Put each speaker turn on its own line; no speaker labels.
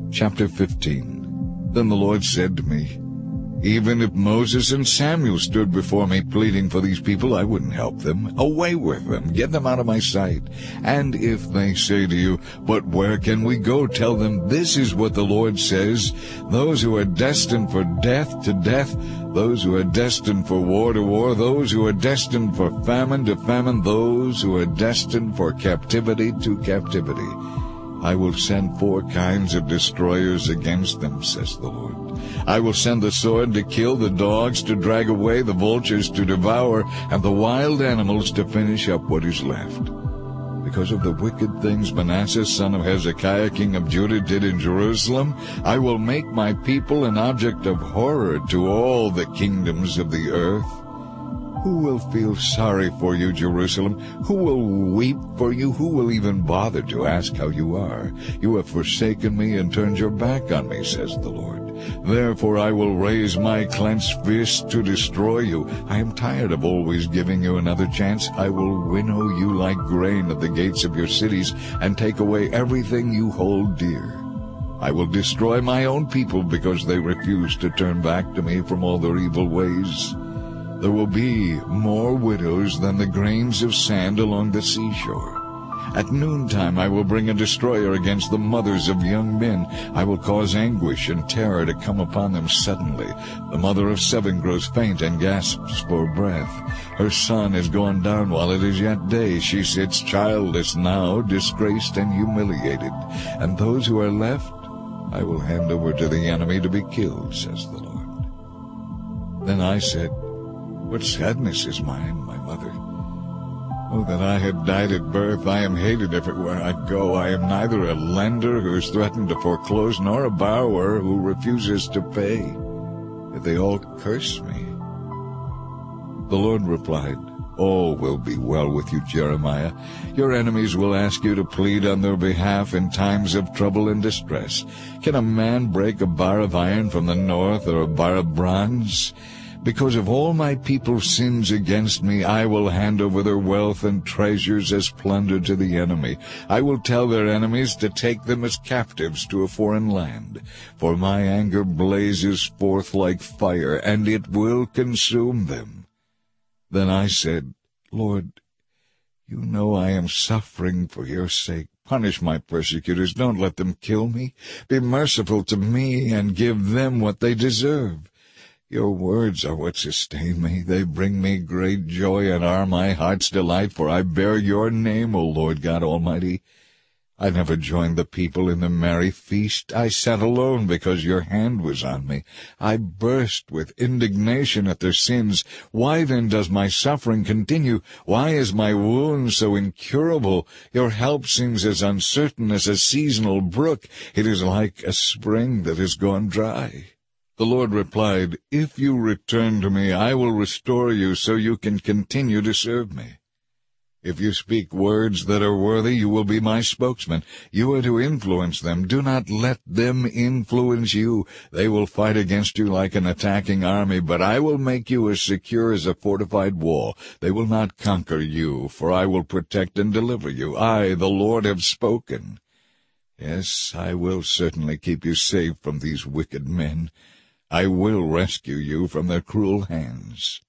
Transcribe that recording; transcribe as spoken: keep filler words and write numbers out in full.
Chapter fifteen. Then the Lord said to me, "Even if Moses and Samuel stood before me pleading for these people, I wouldn't help them. Away with them. Get them out of my sight. And if they say to you, 'But where can we go?' tell them, 'This is what the Lord says. Those who are destined for death to death, those who are destined for war to war, those who are destined for famine to famine, those who are destined for captivity to captivity. I will send four kinds of destroyers against them,' says the Lord. I will send the sword to kill, the dogs to drag away, the vultures to devour, and the wild animals to finish up what is left. Because of the wicked things Manasseh, son of Hezekiah, king of Judah, did in Jerusalem, I will make my people an object of horror to all the kingdoms of the earth. Who will feel sorry for you, Jerusalem? Who will weep for you? Who will even bother to ask how you are? You have forsaken me and turned your back on me, says the Lord. Therefore I will raise my clenched fist to destroy you. I am tired of always giving you another chance. I will winnow you like grain at the gates of your cities and take away everything you hold dear. I will destroy my own people because they refuse to turn back to me from all their evil ways. There will be more widows than the grains of sand along the seashore. At noontime I will bring a destroyer against the mothers of young men. I will cause anguish and terror to come upon them suddenly. The mother of seven grows faint and gasps for breath. Her son is gone down while it is yet day. She sits childless now, disgraced and humiliated. And those who are left I will hand over to the enemy to be killed, says the Lord. Then I said, "What sadness is mine, my mother! Oh, that I had died at birth! I am hated everywhere I go. I am neither a lender who is threatened to foreclose, nor a borrower who refuses to pay. Yet they all curse me." The Lord replied, "All will be well with you, Jeremiah. Your enemies will ask you to plead on their behalf in times of trouble and distress. Can a man break a bar of iron from the north, or a bar of bronze? Because of all my people's sins against me, I will hand over their wealth and treasures as plunder to the enemy. I will tell their enemies to take them as captives to a foreign land. For my anger blazes forth like fire, and it will consume them." Then I said, "Lord, you know I am suffering for your sake. Punish my persecutors. Don't let them kill me. Be merciful to me and give them what they deserve. Your words are what sustain me. They bring me great joy and are my heart's delight, for I bear your name, O Lord God Almighty. I never joined the people in the merry feast. I sat alone because your hand was on me. I burst with indignation at their sins. Why then does my suffering continue? Why is my wound so incurable? Your help seems as uncertain as a seasonal brook. It is like a spring that has gone dry." The Lord replied, "If you return to me, I will restore you so you can continue to serve me. If you speak words that are worthy, you will be my spokesman. You are to influence them. Do not let them influence you. They will fight against you like an attacking army, but I will make you as secure as a fortified wall. They will not conquer you, for I will protect and deliver you. I, the Lord, have spoken. Yes, I will certainly keep you safe from these wicked men. I will rescue you from their cruel hands."